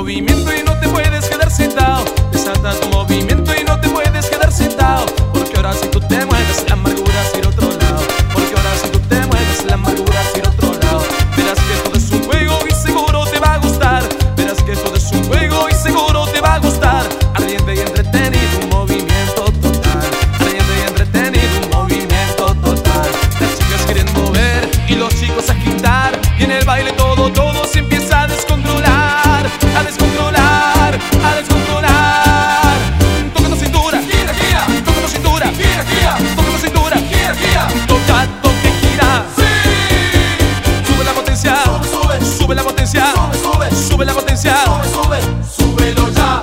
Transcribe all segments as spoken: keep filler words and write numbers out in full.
movimiento y no te puedes quedar sentado. Desata tu movimiento y no te puedes quedar sentado. Porque ahora si tú te mueves, la amargura se irá a otro lado. Porque ahora si tú te mueves, la amargura se irá a otro lado. Verás que todo es un juego y seguro te va a gustar. Verás que todo es un juego y seguro te va a gustar. Ardiente y entretenido, un movimiento total. Ardiente y entretenido, un movimiento total. Las chicas quieren mover y los chicos agitar. Y en el baile todo, todo se empieza a descontrolar. A descontrolar, a descontrolar. Toca tu cintura, gira, gira. Toca tu cintura, gira, gira. Toca tu cintura, gira, gira. Toca, toque, gira. Sí. Sube la potencia, sube, sube. Sube la potencia, sube, sube. Sube la potencia, sube, sube. Súbelo ya.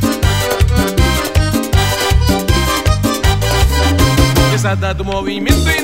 Desata tu movimiento y